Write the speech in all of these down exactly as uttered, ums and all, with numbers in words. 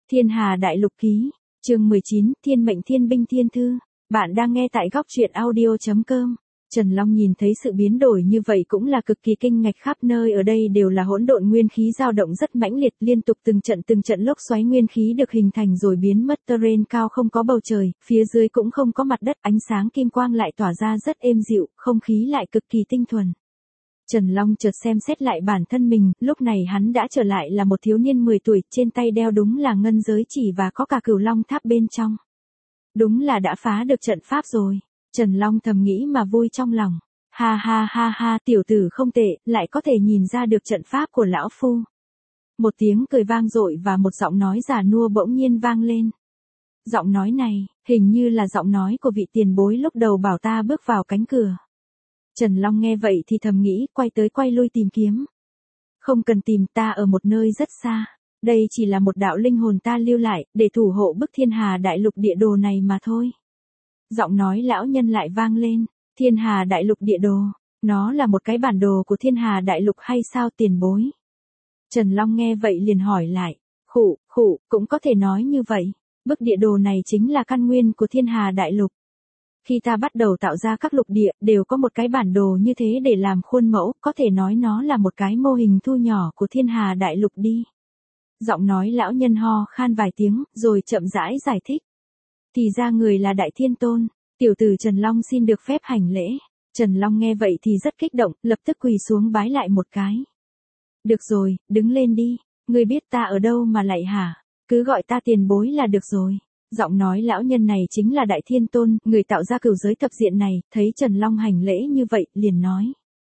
Thiên Hà Đại Lục ký, chương mười chín, Thiên mệnh thiên binh thiên thư. Bạn đang nghe tại góc truyện audio chấm com. Trần Long nhìn thấy sự biến đổi như vậy cũng là cực kỳ kinh ngạc, khắp nơi ở đây đều là hỗn độn nguyên khí dao động rất mãnh liệt, liên tục từng trận từng trận lốc xoáy nguyên khí được hình thành rồi biến mất, terrain cao không có bầu trời, phía dưới cũng không có mặt đất, ánh sáng kim quang lại tỏa ra rất êm dịu, không khí lại cực kỳ tinh thuần. Trần Long chợt xem xét lại bản thân mình, lúc này hắn đã trở lại là một thiếu niên mười tuổi, trên tay đeo đúng là ngân giới chỉ và có cả Cửu Long tháp bên trong. Đúng là đã phá được trận pháp rồi. Trần Long thầm nghĩ mà vui trong lòng. Ha ha ha ha, tiểu tử không tệ, lại có thể nhìn ra được trận pháp của lão phu. Một tiếng cười vang dội và một giọng nói già nua bỗng nhiên vang lên. Giọng nói này, hình như là giọng nói của vị tiền bối lúc đầu bảo ta bước vào cánh cửa. Trần Long nghe vậy thì thầm nghĩ, quay tới quay lui tìm kiếm. Không cần tìm, ta ở một nơi rất xa. Đây chỉ là một đạo linh hồn ta lưu lại, để thủ hộ bức Thiên Hà Đại Lục địa đồ này mà thôi. Giọng nói lão nhân lại vang lên, Thiên Hà Đại Lục địa đồ, nó là một cái bản đồ của Thiên Hà Đại Lục hay sao tiền bối? Trần Long nghe vậy liền hỏi lại, khụ, khụ, cũng có thể nói như vậy, bức địa đồ này chính là căn nguyên của Thiên Hà Đại Lục. Khi ta bắt đầu tạo ra các lục địa, đều có một cái bản đồ như thế để làm khuôn mẫu, có thể nói nó là một cái mô hình thu nhỏ của Thiên Hà Đại Lục đi. Giọng nói lão nhân ho khan vài tiếng, rồi chậm rãi giải thích. Thì ra người là Đại Thiên Tôn, tiểu tử Trần Long xin được phép hành lễ. Trần Long nghe vậy thì rất kích động, lập tức quỳ xuống bái lại một cái. Được rồi, đứng lên đi, ngươi biết ta ở đâu mà lại hả? Cứ gọi ta tiền bối là được rồi. Giọng nói lão nhân này chính là Đại Thiên Tôn, người tạo ra cửu giới thập diện này, thấy Trần Long hành lễ như vậy, liền nói.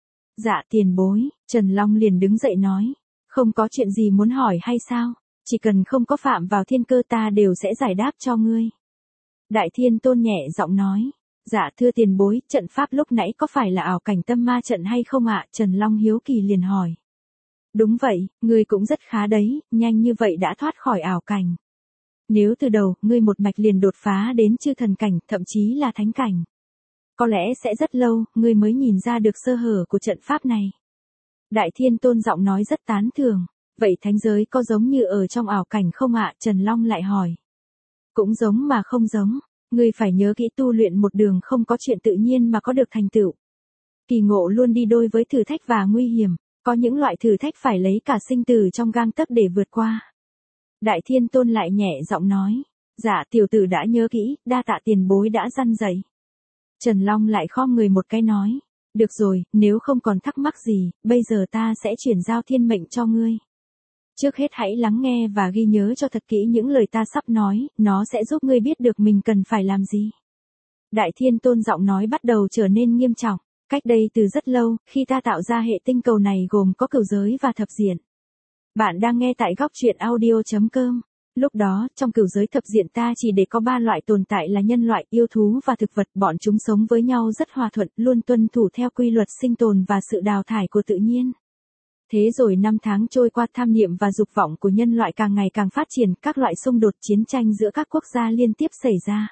Dạ tiền bối, Trần Long liền đứng dậy nói. Không có chuyện gì muốn hỏi hay sao? Chỉ cần không có phạm vào thiên cơ ta đều sẽ giải đáp cho ngươi. Đại Thiên Tôn nhẹ giọng nói. Dạ thưa tiền bối, trận pháp lúc nãy có phải là ảo cảnh tâm ma trận hay không ạ? Trần Long hiếu kỳ liền hỏi. Đúng vậy, ngươi cũng rất khá đấy, nhanh như vậy đã thoát khỏi ảo cảnh. Nếu từ đầu, ngươi một mạch liền đột phá đến chư thần cảnh, thậm chí là thánh cảnh. Có lẽ sẽ rất lâu, ngươi mới nhìn ra được sơ hở của trận pháp này. Đại Thiên Tôn giọng nói rất tán thưởng. Vậy thánh giới có giống như ở trong ảo cảnh không ạ? Trần Long lại hỏi. Cũng giống mà không giống. Ngươi phải nhớ kỹ, tu luyện một đường không có chuyện tự nhiên mà có được thành tựu. Kỳ ngộ luôn đi đôi với thử thách và nguy hiểm. Có những loại thử thách phải lấy cả sinh tử trong gang tấc để vượt qua. Đại Thiên Tôn lại nhẹ giọng nói. Dạ tiểu tử đã nhớ kỹ, đa tạ tiền bối đã răn dạy. Trần Long lại khom người một cái nói. Được rồi, nếu không còn thắc mắc gì, bây giờ ta sẽ chuyển giao thiên mệnh cho ngươi. Trước hết hãy lắng nghe và ghi nhớ cho thật kỹ những lời ta sắp nói, nó sẽ giúp ngươi biết được mình cần phải làm gì. Đại Thiên Tôn giọng nói bắt đầu trở nên nghiêm trọng. Cách đây từ rất lâu, khi ta tạo ra hệ tinh cầu này gồm có cửu giới và thập diện. Bạn đang nghe tại góc truyện audio chấm com. Lúc đó, trong cửu giới thập diện ta chỉ để có ba loại tồn tại là nhân loại, yêu thú và thực vật, bọn chúng sống với nhau rất hòa thuận, luôn tuân thủ theo quy luật sinh tồn và sự đào thải của tự nhiên. Thế rồi năm tháng trôi qua, tham niệm và dục vọng của nhân loại càng ngày càng phát triển, các loại xung đột chiến tranh giữa các quốc gia liên tiếp xảy ra.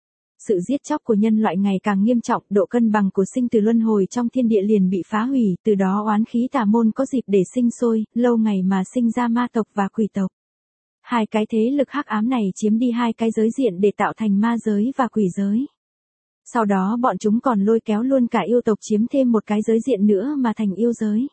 Sự giết chóc của nhân loại ngày càng nghiêm trọng, độ cân bằng của sinh tử luân hồi trong thiên địa liền bị phá hủy, từ đó oán khí tà môn có dịp để sinh sôi, lâu ngày mà sinh ra ma tộc và quỷ tộc. Hai cái thế lực hắc ám này chiếm đi hai cái giới diện để tạo thành ma giới và quỷ giới. Sau đó bọn chúng còn lôi kéo luôn cả yêu tộc chiếm thêm một cái giới diện nữa mà thành yêu giới.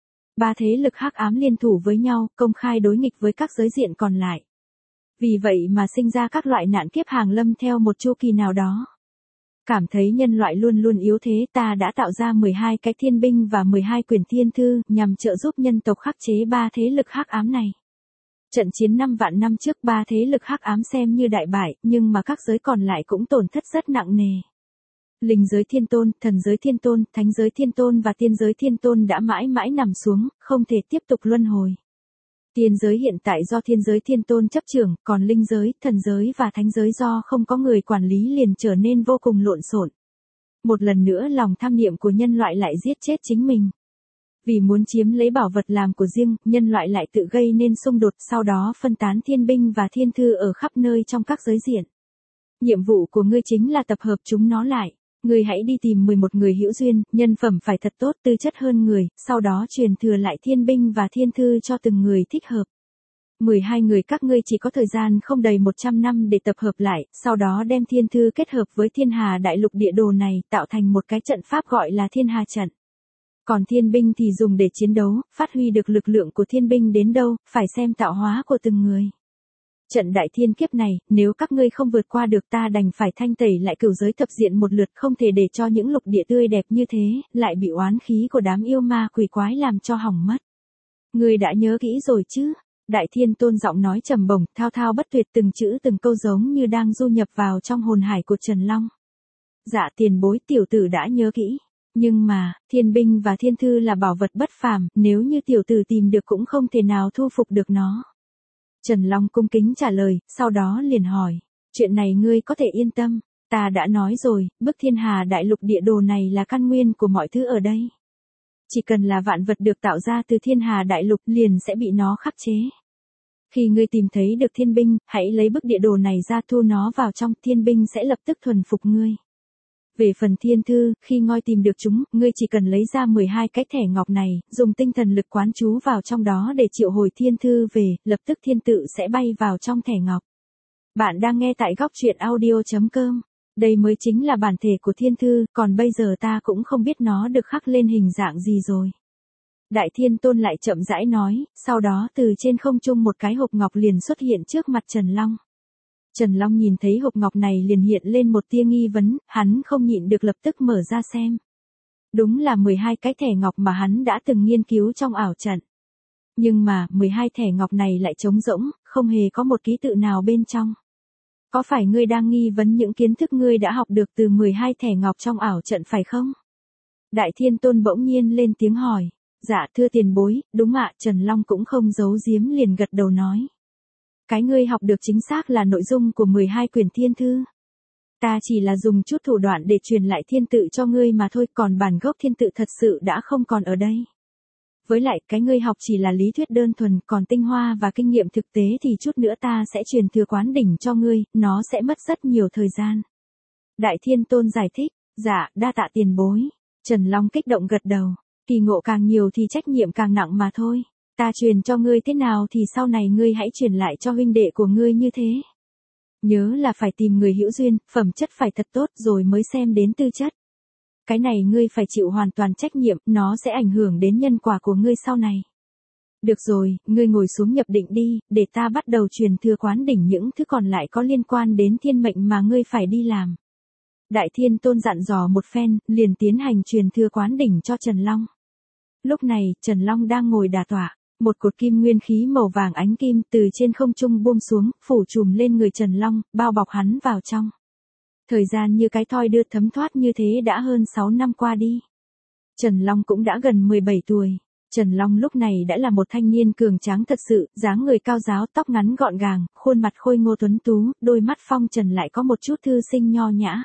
Ba thế lực hắc ám liên thủ với nhau, công khai đối nghịch với các giới diện còn lại. Vì vậy mà sinh ra các loại nạn kiếp hàng lâm theo một chu kỳ nào đó. Cảm thấy nhân loại luôn luôn yếu thế, ta đã tạo ra mười hai cái thiên binh và mười hai quyển thiên thư, nhằm trợ giúp nhân tộc khắc chế ba thế lực hắc ám này. Trận chiến năm vạn năm trước, ba thế lực hắc ám xem như đại bại, nhưng mà các giới còn lại cũng tổn thất rất nặng nề. Linh giới thiên tôn, thần giới thiên tôn, thánh giới thiên tôn và tiên giới thiên tôn đã mãi mãi nằm xuống, không thể tiếp tục luân hồi. Tiên giới hiện tại do thiên giới thiên tôn chấp trưởng, còn linh giới, thần giới và thánh giới do không có người quản lý liền trở nên vô cùng lộn xộn. Một lần nữa lòng tham niệm của nhân loại lại giết chết chính mình. Vì muốn chiếm lấy bảo vật làm của riêng, nhân loại lại tự gây nên xung đột, sau đó phân tán thiên binh và thiên thư ở khắp nơi trong các giới diện. Nhiệm vụ của ngươi chính là tập hợp chúng nó lại. Ngươi hãy đi tìm mười một người hữu duyên, nhân phẩm phải thật tốt, tư chất hơn người, sau đó truyền thừa lại thiên binh và thiên thư cho từng người thích hợp. mười hai người các ngươi chỉ có thời gian không đầy một trăm năm để tập hợp lại, sau đó đem thiên thư kết hợp với thiên hà đại lục địa đồ này, tạo thành một cái trận pháp gọi là thiên hà trận. Còn thiên binh thì dùng để chiến đấu, phát huy được lực lượng của thiên binh đến đâu, phải xem tạo hóa của từng người. Trận đại thiên kiếp này, nếu các ngươi không vượt qua được ta đành phải thanh tẩy lại cửu giới thập diện một lượt, không thể để cho những lục địa tươi đẹp như thế, lại bị oán khí của đám yêu ma quỷ quái làm cho hỏng mất. Ngươi đã nhớ kỹ rồi chứ? Đại Thiên Tôn giọng nói trầm bổng, thao thao bất tuyệt, từng chữ từng câu giống như đang du nhập vào trong hồn hải của Trần Long. Dạ tiền bối, tiểu tử đã nhớ kỹ. Nhưng mà, thiên binh và thiên thư là bảo vật bất phàm, nếu như tiểu tử tìm được cũng không thể nào thu phục được nó. Trần Long cung kính trả lời, sau đó liền hỏi, chuyện này ngươi có thể yên tâm, ta đã nói rồi, bức thiên hà đại lục địa đồ này là căn nguyên của mọi thứ ở đây. Chỉ cần là vạn vật được tạo ra từ thiên hà đại lục liền sẽ bị nó khắc chế. Khi ngươi tìm thấy được thiên binh, hãy lấy bức địa đồ này ra thu nó vào trong, thiên binh sẽ lập tức thuần phục ngươi. Về phần thiên thư, khi ngoi tìm được chúng, ngươi chỉ cần lấy ra mười hai cái thẻ ngọc này, dùng tinh thần lực quán chú vào trong đó để triệu hồi thiên thư về, lập tức thiên tự sẽ bay vào trong thẻ ngọc. Bạn đang nghe tại góc truyện audio chấm com. Đây mới chính là bản thể của thiên thư, còn bây giờ ta cũng không biết nó được khắc lên hình dạng gì rồi. Đại Thiên Tôn lại chậm rãi nói, sau đó từ trên không trung một cái hộp ngọc liền xuất hiện trước mặt Trần Long. Trần Long nhìn thấy hộp ngọc này liền hiện lên một tia nghi vấn, hắn không nhịn được lập tức mở ra xem. Đúng là mười hai cái thẻ ngọc mà hắn đã từng nghiên cứu trong ảo trận. Nhưng mà, mười hai thẻ ngọc này lại trống rỗng, không hề có một ký tự nào bên trong. Có phải ngươi đang nghi vấn những kiến thức ngươi đã học được từ mười hai thẻ ngọc trong ảo trận phải không? Đại Thiên Tôn bỗng nhiên lên tiếng hỏi. Dạ thưa tiền bối, đúng ạ, Trần Long cũng không giấu giếm liền gật đầu nói. Cái ngươi học được chính xác là nội dung của mười hai quyển thiên thư. Ta chỉ là dùng chút thủ đoạn để truyền lại thiên tự cho ngươi mà thôi, còn bản gốc thiên tự thật sự đã không còn ở đây. Với lại, cái ngươi học chỉ là lý thuyết đơn thuần, còn tinh hoa và kinh nghiệm thực tế thì chút nữa ta sẽ truyền thừa quán đỉnh cho ngươi, nó sẽ mất rất nhiều thời gian. Đại Thiên Tôn giải thích, dạ, đa tạ tiền bối. Trần Long kích động gật đầu, kỳ ngộ càng nhiều thì trách nhiệm càng nặng mà thôi. Ta truyền cho ngươi thế nào thì sau này ngươi hãy truyền lại cho huynh đệ của ngươi như thế. Nhớ là phải tìm người hữu duyên, phẩm chất phải thật tốt rồi mới xem đến tư chất. Cái này ngươi phải chịu hoàn toàn trách nhiệm, nó sẽ ảnh hưởng đến nhân quả của ngươi sau này. Được rồi, ngươi ngồi xuống nhập định đi, để ta bắt đầu truyền thừa quán đỉnh những thứ còn lại có liên quan đến thiên mệnh mà ngươi phải đi làm. Đại Thiên Tôn dặn dò một phen, liền tiến hành truyền thừa quán đỉnh cho Trần Long. Lúc này, Trần Long đang ngồi đả tọa, một cột kim nguyên khí màu vàng ánh kim từ trên không trung buông xuống, phủ trùm lên người Trần Long, bao bọc hắn vào trong. Thời gian như cái thoi đưa thấm thoát như thế đã hơn sáu năm qua đi. Trần Long cũng đã gần mười bảy tuổi. Trần Long lúc này đã là một thanh niên cường tráng thật sự, dáng người cao ráo, tóc ngắn gọn gàng, khuôn mặt khôi ngô tuấn tú, đôi mắt phong trần lại có một chút thư sinh nho nhã.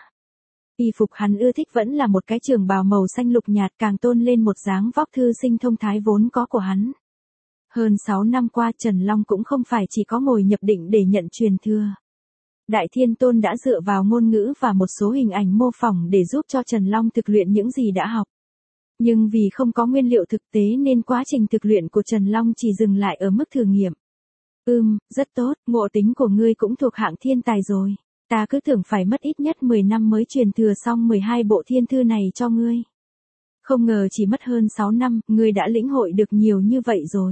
Y phục hắn ưa thích vẫn là một cái trường bào màu xanh lục nhạt, càng tôn lên một dáng vóc thư sinh thông thái vốn có của hắn. Hơn sáu năm qua Trần Long cũng không phải chỉ có ngồi nhập định để nhận truyền thừa. Đại Thiên Tôn đã dựa vào ngôn ngữ và một số hình ảnh mô phỏng để giúp cho Trần Long thực luyện những gì đã học. Nhưng vì không có nguyên liệu thực tế nên quá trình thực luyện của Trần Long chỉ dừng lại ở mức thử nghiệm. Ừm, rất tốt, ngộ tính của ngươi cũng thuộc hạng thiên tài rồi. Ta cứ tưởng phải mất ít nhất mười năm mới truyền thừa xong mười hai bộ thiên thư này cho ngươi. Không ngờ chỉ mất hơn sáu năm, ngươi đã lĩnh hội được nhiều như vậy rồi.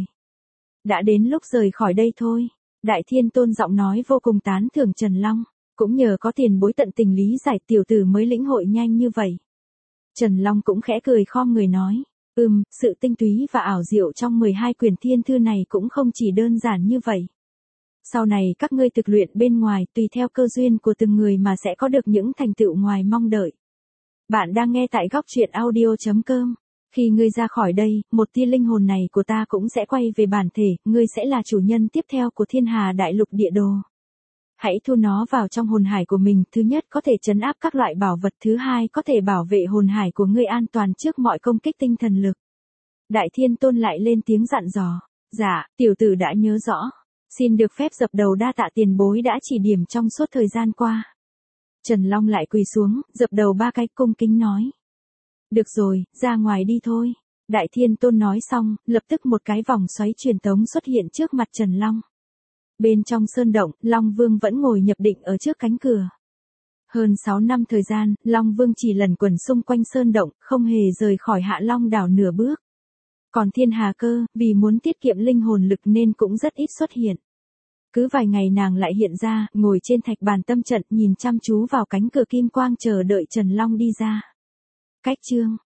Đã đến lúc rời khỏi đây thôi. Đại Thiên Tôn giọng nói vô cùng tán thưởng Trần Long. Cũng nhờ có tiền bối tận tình lý giải tiểu tử mới lĩnh hội nhanh như vậy. Trần Long cũng khẽ cười khom người nói. Ừm, sự tinh túy và ảo diệu trong mười hai quyển thiên thư này cũng không chỉ đơn giản như vậy. Sau này các ngươi thực luyện bên ngoài tùy theo cơ duyên của từng người mà sẽ có được những thành tựu ngoài mong đợi. Bạn đang nghe tại góc truyện audio chấm com. Khi ngươi ra khỏi đây, một tia linh hồn này của ta cũng sẽ quay về bản thể, ngươi sẽ là chủ nhân tiếp theo của thiên hà đại lục địa đồ. Hãy thu nó vào trong hồn hải của mình, thứ nhất có thể trấn áp các loại bảo vật, thứ hai có thể bảo vệ hồn hải của ngươi an toàn trước mọi công kích tinh thần lực. Đại Thiên Tôn lại lên tiếng dặn dò. Dạ, tiểu tử đã nhớ rõ. Xin được phép dập đầu đa tạ tiền bối đã chỉ điểm trong suốt thời gian qua. Trần Long lại quỳ xuống, dập đầu ba cái cung kính nói. Được rồi, ra ngoài đi thôi. Đại Thiên Tôn nói xong, lập tức một cái vòng xoáy truyền tống xuất hiện trước mặt Trần Long. Bên trong sơn động, Long Vương vẫn ngồi nhập định ở trước cánh cửa. Hơn sáu năm thời gian, Long Vương chỉ lần quẩn xung quanh sơn động, không hề rời khỏi Hạ Long đảo nửa bước. Còn Thiên Hà Cơ, vì muốn tiết kiệm linh hồn lực nên cũng rất ít xuất hiện. Cứ vài ngày nàng lại hiện ra, ngồi trên thạch bàn tâm trận nhìn chăm chú vào cánh cửa kim quang chờ đợi Trần Long đi ra. Cách chương